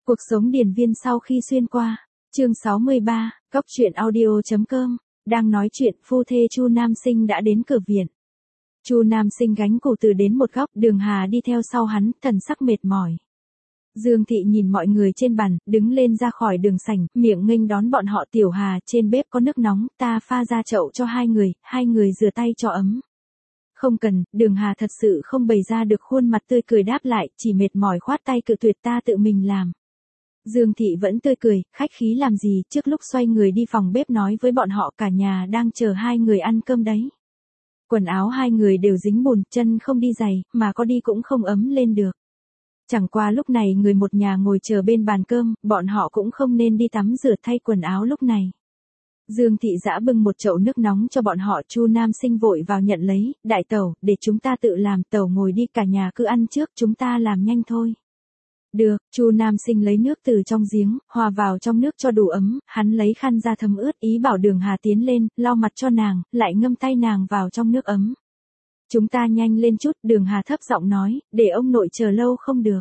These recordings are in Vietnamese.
Cuộc sống điền viên sau khi xuyên qua. Chương 63, Cóc truyện audio.com. Đang nói chuyện, phu thê Chu Nam Sinh đã đến cửa viện. Chu Nam Sinh gánh củ từ đến một góc, Đường Hà đi theo sau hắn, thần sắc mệt mỏi. Dương Thị nhìn mọi người trên bàn, đứng lên ra khỏi đường sảnh, miệng nghênh đón bọn họ. Tiểu Hà, trên bếp có nước nóng, ta pha ra chậu cho hai người rửa tay cho ấm. Không cần, Đường Hà thật sự không bày ra được khuôn mặt tươi cười đáp lại, chỉ mệt mỏi khoát tay cự tuyệt, ta tự mình làm. Dương Thị vẫn tươi cười, khách khí làm gì, trước lúc xoay người đi phòng bếp nói với bọn họ cả nhà đang chờ hai người ăn cơm đấy. Quần áo hai người đều dính bùn, chân không đi giày, mà có đi cũng không ấm lên được. Chẳng qua lúc này người một nhà ngồi chờ bên bàn cơm, bọn họ cũng không nên đi tắm rửa thay quần áo lúc này. Dương Thị giã bưng một chậu nước nóng cho bọn họ. Chu Nam Sinh vội vào nhận lấy, đại tẩu, để chúng ta tự làm. Tẩu ngồi đi, cả nhà cứ ăn trước, chúng ta làm nhanh thôi. Được, Chu Nam Sinh lấy nước từ trong giếng, hòa vào trong nước cho đủ ấm, hắn lấy khăn ra thấm ướt, ý bảo Đường Hà tiến lên, lau mặt cho nàng, lại ngâm tay nàng vào trong nước ấm. Chúng ta nhanh lên chút, Đường Hà thấp giọng nói, để ông nội chờ lâu không được.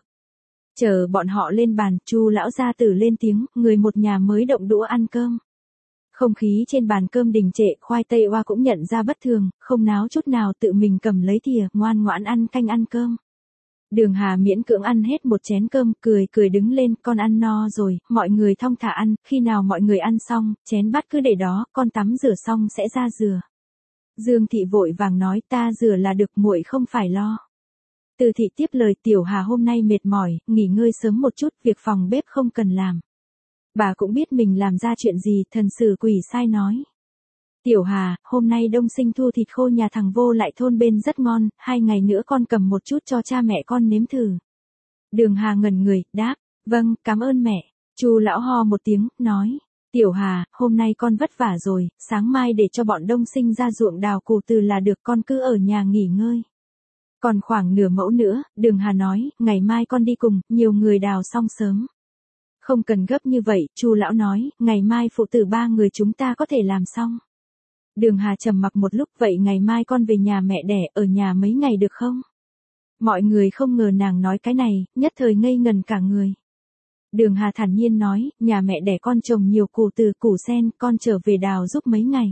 Chờ bọn họ lên bàn, Chu lão gia tử lên tiếng, người một nhà mới động đũa ăn cơm. Không khí trên bàn cơm đình trệ, khoai tây oa cũng nhận ra bất thường, không náo chút nào, tự mình cầm lấy thìa, ngoan ngoãn ăn canh ăn cơm. Đường Hà miễn cưỡng ăn hết một chén cơm, cười đứng lên, con ăn no rồi, mọi người thong thả ăn, khi nào mọi người ăn xong, chén bát cứ để đó, con tắm rửa xong sẽ ra rửa. Dương Thị vội vàng nói, ta rửa là được, muội không phải lo. Từ Thị tiếp lời, Tiểu Hà hôm nay mệt mỏi, nghỉ ngơi sớm một chút, việc phòng bếp không cần làm. Bà cũng biết mình làm ra chuyện gì, thần sử quỷ sai nói. Tiểu Hà, hôm nay Đông Sinh thu thịt khô nhà thằng Vô Lại thôn bên rất ngon, 2 ngày nữa con cầm một chút cho cha mẹ con nếm thử. Đường Hà ngẩn người, đáp, vâng, cảm ơn mẹ. Chu lão ho một tiếng, nói, Tiểu Hà, hôm nay con vất vả rồi, sáng mai để cho bọn Đông Sinh ra ruộng đào củ từ là được, con cứ ở nhà nghỉ ngơi. Còn khoảng nửa mẫu nữa, Đường Hà nói, ngày mai con đi cùng, nhiều người đào xong sớm. Không cần gấp như vậy, Chu lão nói, ngày mai phụ tử 3 người chúng ta có thể làm xong. Đường Hà trầm mặc một lúc, vậy ngày mai con về nhà mẹ đẻ, ở nhà mấy ngày được không? Mọi người không ngờ nàng nói cái này, nhất thời ngây ngần cả người. Đường Hà thản nhiên nói, nhà mẹ đẻ con trồng nhiều củ từ, củ sen, con trở về đào giúp mấy ngày.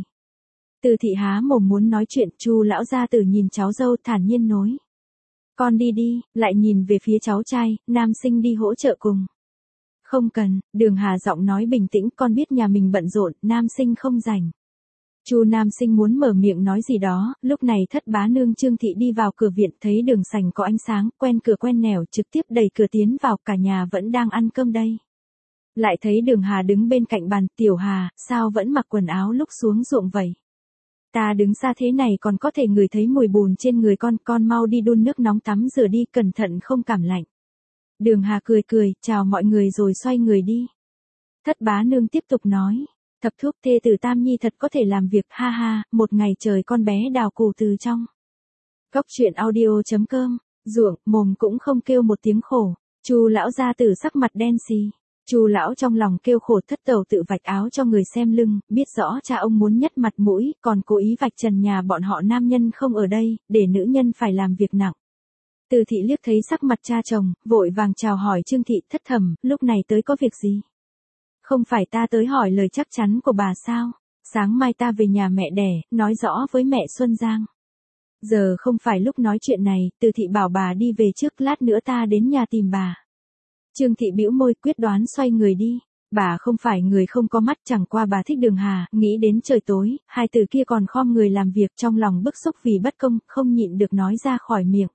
Từ Thị há mồm muốn nói chuyện, Chu lão gia tử nhìn cháu dâu thản nhiên nói. Con đi đi, lại nhìn về phía cháu trai, Nam Sinh đi hỗ trợ cùng. Không cần, Đường Hà giọng nói bình tĩnh, con biết nhà mình bận rộn, Nam Sinh không rảnh. Chu Nam Sinh muốn mở miệng nói gì đó, lúc này thất bá nương Trương Thị đi vào cửa viện, thấy đường sảnh có ánh sáng, quen cửa quen nẻo, trực tiếp đẩy cửa tiến vào, cả nhà vẫn đang ăn cơm đây. Lại thấy Đường Hà đứng bên cạnh bàn, Tiểu Hà, sao vẫn mặc quần áo lúc xuống ruộng vậy? Ta đứng xa thế này còn có thể ngửi thấy mùi bùn trên người con mau đi đun nước nóng tắm rửa đi, cẩn thận không cảm lạnh. Đường Hà cười, chào mọi người rồi xoay người đi. Thất bá nương tiếp tục nói. Thập thuốc thê tử Tam Nhi thật có thể làm việc, ha ha, một ngày trời con bé đào củ từ trong. Cóc truyện audio.com, ruộng, mồm cũng không kêu một tiếng khổ. Chu lão gia tử sắc mặt đen xì. Chu lão trong lòng kêu khổ, thất tẩu tự vạch áo cho người xem lưng, biết rõ cha ông muốn nhất mặt mũi, còn cố ý vạch trần nhà bọn họ nam nhân không ở đây, để nữ nhân phải làm việc nặng. Từ Thị liếc thấy sắc mặt cha chồng, vội vàng chào hỏi Trương Thị, thất thẩm, lúc này tới có việc gì? Không phải ta tới hỏi lời chắc chắn của bà sao? Sáng mai ta về nhà mẹ đẻ, nói rõ với mẹ Xuân Giang. Giờ không phải lúc nói chuyện này, Từ Thị bảo bà đi về trước, lát nữa ta đến nhà tìm bà. Trương Thị bĩu môi, quyết đoán xoay người đi. Bà không phải người không có mắt, chẳng qua bà thích Đường Hà, nghĩ đến trời tối, hai từ kia còn khom người làm việc, trong lòng bức xúc vì bất công, không nhịn được nói ra khỏi miệng.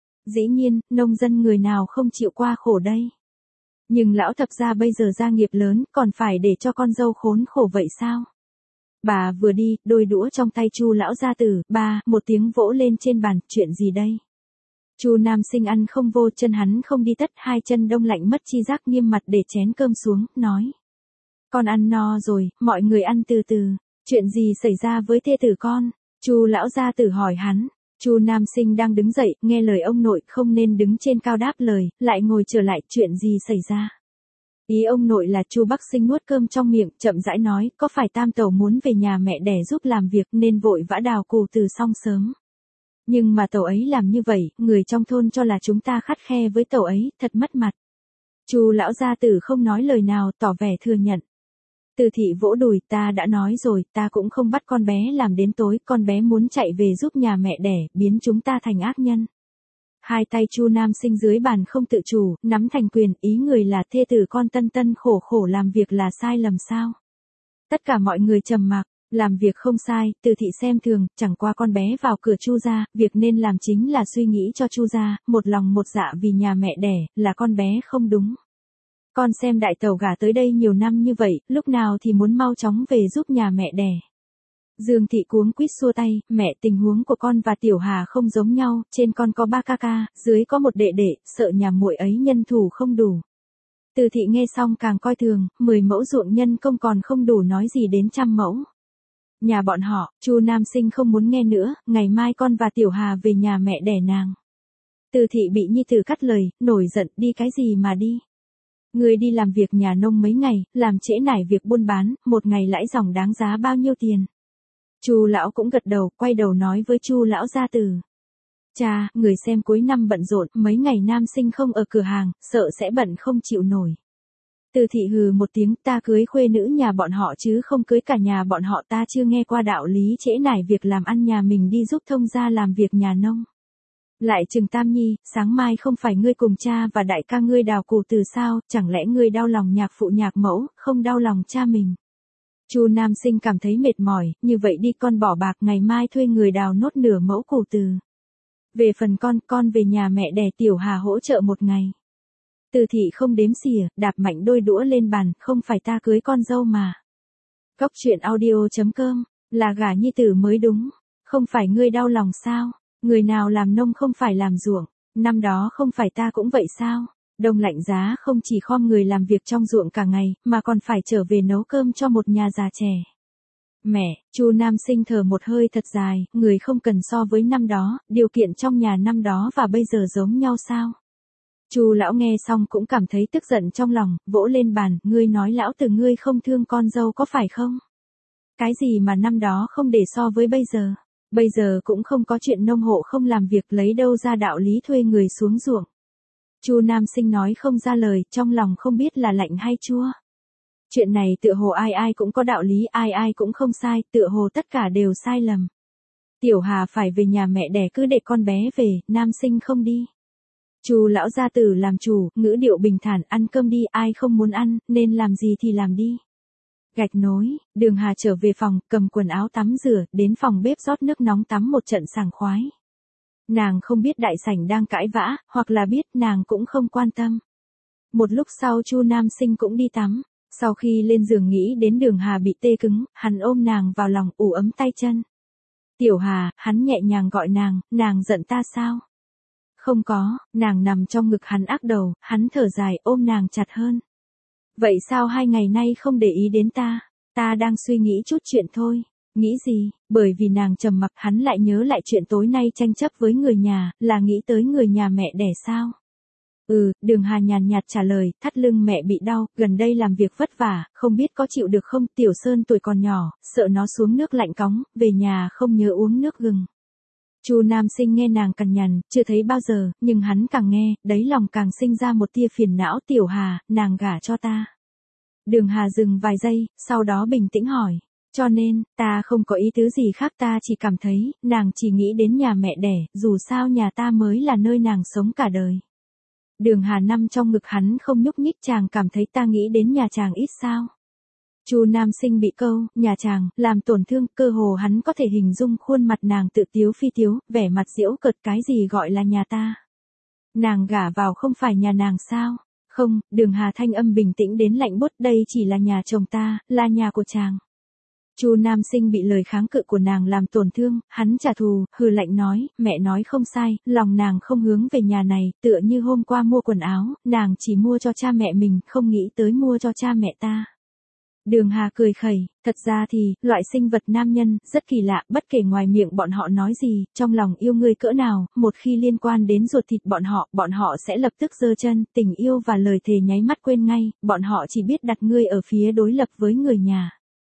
Dĩ nhiên, nông dân người nào không chịu qua khổ đây. Nhưng lão thập gia bây giờ gia nghiệp lớn, còn phải để cho con dâu khốn khổ vậy sao? Bà vừa đi, đôi đũa trong tay Chu lão gia tử, một tiếng vỗ lên trên bàn, chuyện gì đây? Chu Nam Sinh ăn không vô, chân hắn không đi tất, 2 chân đông lạnh mất chi giác, nghiêm mặt để chén cơm xuống, nói. Con ăn no rồi, mọi người ăn từ từ, chuyện gì xảy ra với thê tử con? Chu lão gia tử hỏi hắn. Chu Nam Sinh đang đứng dậy, nghe lời ông nội, không nên đứng trên cao đáp lời, lại ngồi trở lại, chuyện gì xảy ra? Ý ông nội là Chu Bắc Sinh nuốt cơm trong miệng, chậm rãi nói, có phải Tam tẩu muốn về nhà mẹ đẻ giúp làm việc nên vội vã đào củ từ xong sớm. Nhưng mà tẩu ấy làm như vậy, người trong thôn cho là chúng ta khắt khe với tẩu ấy, thật mất mặt. Chu lão gia tử không nói lời nào, tỏ vẻ thừa nhận. Từ thị vỗ đùi, ta đã nói rồi, ta cũng không bắt con bé làm đến tối, con bé muốn chạy về giúp nhà mẹ đẻ, biến chúng ta thành ác nhân. Hai tay Chu Nam Sinh dưới bàn không tự chủ, nắm thành quyền, ý người là thê tử con Tân Tân khổ khổ làm việc là sai lầm sao? Tất cả mọi người trầm mặc, làm việc không sai, Từ thị xem thường, chẳng qua con bé vào cửa Chu gia, việc nên làm chính là suy nghĩ cho Chu gia, một lòng một dạ vì nhà mẹ đẻ, là con bé không đúng. Con xem đại tẩu gả tới đây nhiều năm như vậy, lúc nào thì muốn mau chóng về giúp nhà mẹ đẻ. Dương thị cuống quýt xua tay, mẹ, tình huống của con và Tiểu Hà không giống nhau, trên con có 3 ca ca, dưới có một đệ đệ, sợ nhà muội ấy nhân thủ không đủ. Từ thị nghe xong càng coi thường, 10 mẫu ruộng nhân công còn không đủ nói gì đến 100 mẫu. Nhà bọn họ, Chu Nam Sinh không muốn nghe nữa, ngày mai con và Tiểu Hà về nhà mẹ đẻ nàng. Từ thị bị nhi tử cắt lời, nổi giận, đi cái gì mà đi. Người đi làm việc nhà nông mấy ngày, làm trễ nải việc buôn bán, một ngày lãi dòng đáng giá bao nhiêu tiền. Chu lão cũng gật đầu, quay đầu nói với Chu lão gia tử. Cha, người xem cuối năm bận rộn, mấy ngày Nam Sinh không ở cửa hàng, sợ sẽ bận không chịu nổi. Từ thị hừ một tiếng, ta cưới khuê nữ nhà bọn họ chứ không cưới cả nhà bọn họ, ta chưa nghe qua đạo lý trễ nải việc làm ăn nhà mình đi giúp thông gia làm việc nhà nông. Lại Trừng Tam Nhi, sáng mai không phải ngươi cùng cha và đại ca ngươi đào củ từ sao, chẳng lẽ ngươi đau lòng nhạc phụ nhạc mẫu, không đau lòng cha mình. Chu Nam Sinh cảm thấy mệt mỏi, như vậy đi con bỏ bạc, ngày mai thuê người đào nốt nửa mẫu củ từ. Về phần con về nhà mẹ đẻ Tiểu Hà hỗ trợ một ngày. Từ thị không đếm xỉa, đạp mạnh đôi đũa lên bàn, không phải ta cưới con dâu mà. Cóc truyện audio.com, là gả nhi tử mới đúng, không phải ngươi đau lòng sao, người nào làm nông không phải làm ruộng, năm đó không phải ta cũng vậy sao, đông lạnh giá không chỉ khom người làm việc trong ruộng cả ngày, mà còn phải trở về nấu cơm cho một nhà già trẻ. Mẹ, Chu Nam Sinh thở một hơi thật dài, người không cần so với năm đó, điều kiện trong nhà năm đó và bây giờ giống nhau sao? Chu lão nghe xong cũng cảm thấy tức giận trong lòng, vỗ lên bàn, ngươi nói lão tử ngươi không thương con dâu có phải không? Cái gì mà năm đó không để so với bây giờ cũng không có chuyện nông hộ không làm việc, lấy đâu ra đạo lý thuê người xuống ruộng. Chu Nam Sinh nói không ra lời, trong lòng không biết là lạnh hay chua. Chuyện này tựa hồ ai ai cũng có đạo lý, ai ai cũng không sai, tựa hồ tất cả đều sai lầm. Tiểu Hà phải về nhà mẹ đẻ, cứ để con bé về, Nam Sinh không đi. Chu lão gia tử làm chủ, ngữ điệu bình thản, ăn cơm đi, ai không muốn ăn, nên làm gì thì làm đi. Gạch nối, Đường Hà trở về phòng, cầm quần áo tắm rửa, đến phòng bếp rót nước nóng tắm một trận sảng khoái. Nàng không biết đại sảnh đang cãi vã, hoặc là biết, nàng cũng không quan tâm. Một lúc sau Chu Nam Sinh cũng đi tắm, sau khi lên giường nghĩ đến Đường Hà bị tê cứng, hắn ôm nàng vào lòng, ủ ấm tay chân. Tiểu Hà, hắn nhẹ nhàng gọi nàng giận ta sao? Không có, nàng nằm trong ngực hắn ác đầu, hắn thở dài ôm nàng chặt hơn. Vậy sao 2 ngày nay không để ý đến ta? Ta đang suy nghĩ chút chuyện thôi. Nghĩ gì? Bởi vì nàng trầm mặc, hắn lại nhớ lại chuyện tối nay tranh chấp với người nhà, là nghĩ tới người nhà mẹ đẻ sao? Đường Hà nhàn nhạt trả lời, thắt lưng mẹ bị đau, gần đây làm việc vất vả, không biết có chịu được không, Tiểu Sơn tuổi còn nhỏ, sợ nó xuống nước lạnh cóng, về nhà không nhớ uống nước gừng. Chu Nam Sinh nghe nàng cằn nhằn, chưa thấy bao giờ, nhưng hắn càng nghe, đáy lòng càng sinh ra một tia phiền não. Tiểu Hà, nàng gả cho ta. Đường Hà dừng vài giây, sau đó bình tĩnh hỏi. Cho nên, ta không có ý tứ gì khác, ta chỉ cảm thấy, nàng chỉ nghĩ đến nhà mẹ đẻ, dù sao nhà ta mới là nơi nàng sống cả đời. Đường Hà nằm trong ngực hắn không nhúc nhích, chàng cảm thấy ta nghĩ đến nhà chàng ít sao. Chu Nam Sinh bị câu, nhà chàng, làm tổn thương, cơ hồ hắn có thể hình dung khuôn mặt nàng tự tiếu phi tiếu, vẻ mặt giễu cợt, cái gì gọi là nhà ta. Nàng gả vào không phải nhà nàng sao? Không, Đường Hà thanh âm bình tĩnh đến lạnh buốt, đây chỉ là nhà chồng ta, là nhà của chàng. Chu Nam Sinh bị lời kháng cự của nàng làm tổn thương, hắn trả thù, hừ lạnh nói, mẹ nói không sai, lòng nàng không hướng về nhà này, tựa như hôm qua mua quần áo, nàng chỉ mua cho cha mẹ mình, không nghĩ tới mua cho cha mẹ ta. Đường Hà cười khẩy, thật ra thì, loại sinh vật nam nhân, rất kỳ lạ, bất kể ngoài miệng bọn họ nói gì, trong lòng yêu ngươi cỡ nào, một khi liên quan đến ruột thịt bọn họ sẽ lập tức giơ chân, tình yêu và lời thề nháy mắt quên ngay, bọn họ chỉ biết đặt ngươi ở phía đối lập với người nhà.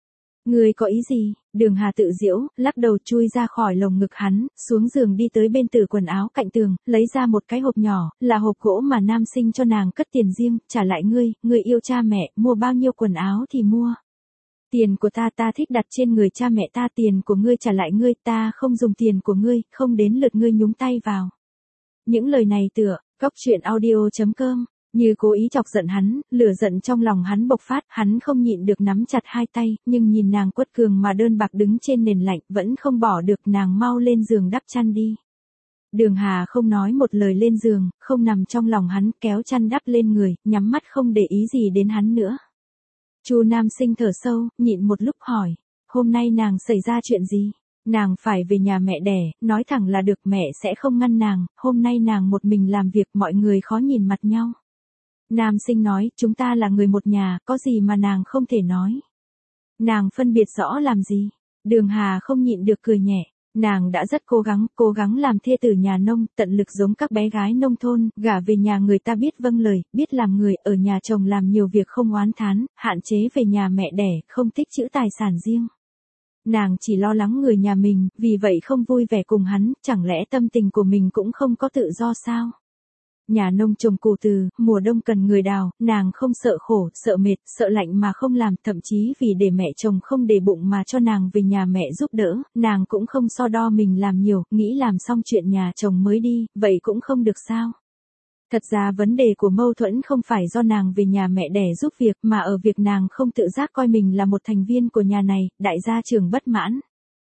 Ngươi có ý gì? Đường Hà tự giễu, lắc đầu chui ra khỏi lồng ngực hắn, xuống giường đi tới bên tủ quần áo cạnh tường, lấy ra một cái hộp nhỏ, là hộp gỗ mà nam sinh cho nàng cất tiền riêng, trả lại ngươi yêu cha mẹ, mua bao nhiêu quần áo thì mua. Tiền của ta thích đặt trên người cha mẹ ta, tiền của ngươi trả lại ngươi, ta không dùng tiền của ngươi, không đến lượt ngươi nhúng tay vào. Những lời này tựa, coctruyện.audio.com. Như cố ý chọc giận hắn, lửa giận trong lòng hắn bộc phát, hắn không nhịn được nắm chặt hai tay, nhưng nhìn nàng quật cường mà đơn bạc đứng trên nền lạnh, vẫn không bỏ được, nàng mau lên giường đắp chăn đi. Đường Hà không nói một lời lên giường, không nằm trong lòng hắn, kéo chăn đắp lên người, nhắm mắt không để ý gì đến hắn nữa. Chu Nam Sinh thở sâu, nhịn một lúc hỏi, hôm nay nàng xảy ra chuyện gì? Nàng phải về nhà mẹ đẻ, nói thẳng là được, mẹ sẽ không ngăn nàng, hôm nay nàng một mình làm việc, mọi người khó nhìn mặt nhau. Nam Sinh nói, chúng ta là người một nhà, có gì mà nàng không thể nói. Nàng phân biệt rõ làm gì? Đường Hà không nhịn được cười nhẹ, nàng đã rất cố gắng làm thê tử nhà nông, tận lực giống các bé gái nông thôn, gả về nhà người ta biết vâng lời, biết làm người, ở nhà chồng làm nhiều việc không oán thán, hạn chế về nhà mẹ đẻ, không tích trữ tài sản riêng. Nàng chỉ lo lắng người nhà mình, vì vậy không vui vẻ cùng hắn, chẳng lẽ tâm tình của mình cũng không có tự do sao? Nhà nông trồng củ từ, mùa đông cần người đào, nàng không sợ khổ, sợ mệt, sợ lạnh mà không làm, thậm chí vì để mẹ chồng không để bụng mà cho nàng về nhà mẹ giúp đỡ, nàng cũng không so đo mình làm nhiều, nghĩ làm xong chuyện nhà chồng mới đi, vậy cũng không được sao. Thật ra vấn đề của mâu thuẫn không phải do nàng về nhà mẹ đẻ giúp việc mà ở việc nàng không tự giác coi mình là một thành viên của nhà này, đại gia trưởng bất mãn.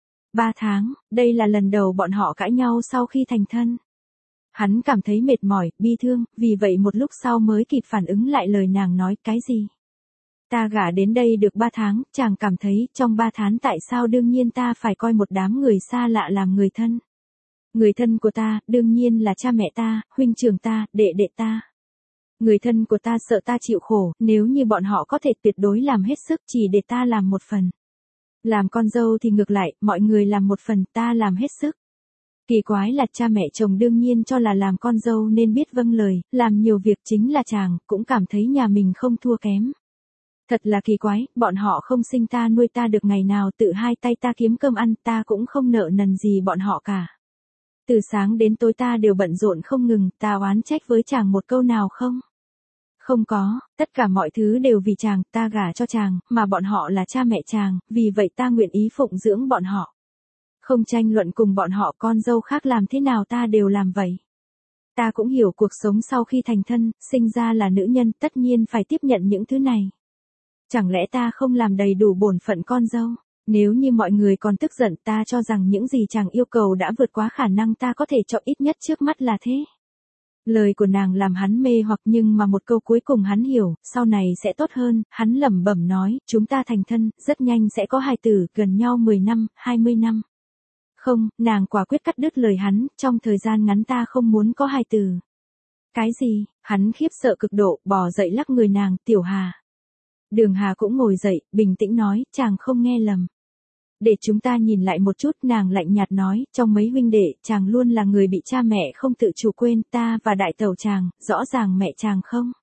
3 tháng, đây là lần đầu bọn họ cãi nhau sau khi thành thân. Hắn cảm thấy mệt mỏi, bi thương, vì vậy một lúc sau mới kịp phản ứng lại lời nàng nói, cái gì? Ta gả đến đây được 3 tháng, chàng cảm thấy trong 3 tháng tại sao đương nhiên ta phải coi một đám người xa lạ làm người thân. Người thân của ta, đương nhiên là cha mẹ ta, huynh trưởng ta, đệ đệ ta. Người thân của ta sợ ta chịu khổ, nếu như bọn họ có thể tuyệt đối làm hết sức chỉ để ta làm một phần. Làm con dâu thì ngược lại, mọi người làm một phần, ta làm hết sức. Kỳ quái là cha mẹ chồng đương nhiên cho là làm con dâu nên biết vâng lời, làm nhiều việc, chính là chàng, cũng cảm thấy nhà mình không thua kém. Thật là kỳ quái, bọn họ không sinh ta nuôi ta được ngày nào, tự hai tay ta kiếm cơm ăn, ta cũng không nợ nần gì bọn họ cả. Từ sáng đến tối ta đều bận rộn không ngừng, ta oán trách với chàng một câu nào không? Không có, tất cả mọi thứ đều vì chàng, ta gả cho chàng, mà bọn họ là cha mẹ chàng, vì vậy ta nguyện ý phụng dưỡng bọn họ. Không tranh luận cùng bọn họ, con dâu khác làm thế nào ta đều làm vậy. Ta cũng hiểu cuộc sống sau khi thành thân, sinh ra là nữ nhân, tất nhiên phải tiếp nhận những thứ này. Chẳng lẽ ta không làm đầy đủ bổn phận con dâu? Nếu như mọi người còn tức giận, ta cho rằng những gì chàng yêu cầu đã vượt quá khả năng ta có thể cho, ít nhất trước mắt là thế. Lời của nàng làm hắn mê hoặc, nhưng mà một câu cuối cùng hắn hiểu, sau này sẽ tốt hơn, hắn lẩm bẩm nói, chúng ta thành thân, rất nhanh sẽ có hài tử, gần nhau 10 năm, 20 năm. Không, nàng quả quyết cắt đứt lời hắn, trong thời gian ngắn ta không muốn có hài tử. Cái gì? Hắn khiếp sợ cực độ, bò dậy lắc người nàng, Tiểu Hà. Đường Hà cũng ngồi dậy, bình tĩnh nói, chàng không nghe lầm. Để chúng ta nhìn lại một chút, nàng lạnh nhạt nói, trong mấy huynh đệ, chàng luôn là người bị cha mẹ không tự chủ quên, ta và đại tẩu chàng, rõ ràng mẹ chàng không.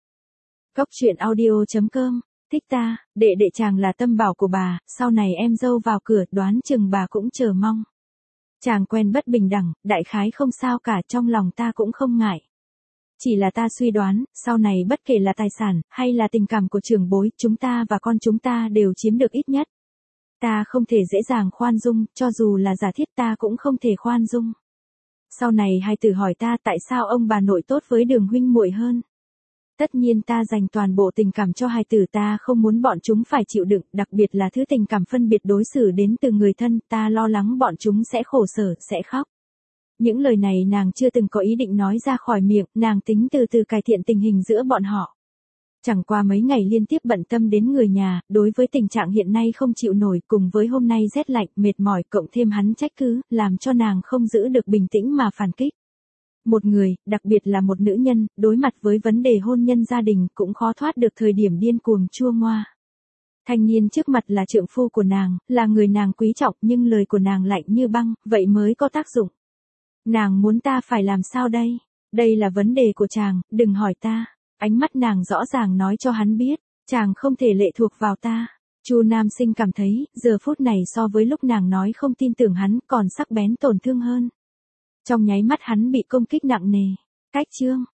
Coctruyện.audio.com, thích ta, đệ chàng là tâm bảo của bà, sau này em dâu vào cửa, đoán chừng bà cũng chờ mong. Chàng quen bất bình đẳng, đại khái không sao cả, trong lòng ta cũng không ngại. Chỉ là ta suy đoán, sau này bất kể là tài sản, hay là tình cảm của trưởng bối, chúng ta và con chúng ta đều chiếm được ít nhất. Ta không thể dễ dàng khoan dung, cho dù là giả thiết ta cũng không thể khoan dung. Sau này hài tử hỏi ta tại sao ông bà nội tốt với Đường huynh muội hơn. Tất nhiên ta dành toàn bộ tình cảm cho hài tử, ta không muốn bọn chúng phải chịu đựng, đặc biệt là thứ tình cảm phân biệt đối xử đến từ người thân, ta lo lắng bọn chúng sẽ khổ sở, sẽ khóc. Những lời này nàng chưa từng có ý định nói ra khỏi miệng, nàng tính từ từ cải thiện tình hình giữa bọn họ. Chẳng qua mấy ngày liên tiếp bận tâm đến người nhà, đối với tình trạng hiện nay không chịu nổi, cùng với hôm nay rét lạnh, mệt mỏi, cộng thêm hắn trách cứ, làm cho nàng không giữ được bình tĩnh mà phản kích. Một người, đặc biệt là một nữ nhân, đối mặt với vấn đề hôn nhân gia đình cũng khó thoát được thời điểm điên cuồng chua ngoa. Thanh niên trước mặt là trượng phu của nàng, là người nàng quý trọng, nhưng lời của nàng lạnh như băng, vậy mới có tác dụng. Nàng muốn ta phải làm sao đây? Đây là vấn đề của chàng, đừng hỏi ta. Ánh mắt nàng rõ ràng nói cho hắn biết, chàng không thể lệ thuộc vào ta. Chu Nam Sinh cảm thấy, giờ phút này so với lúc nàng nói không tin tưởng hắn còn sắc bén tổn thương hơn. Trong nháy mắt hắn bị công kích nặng nề. Cách chương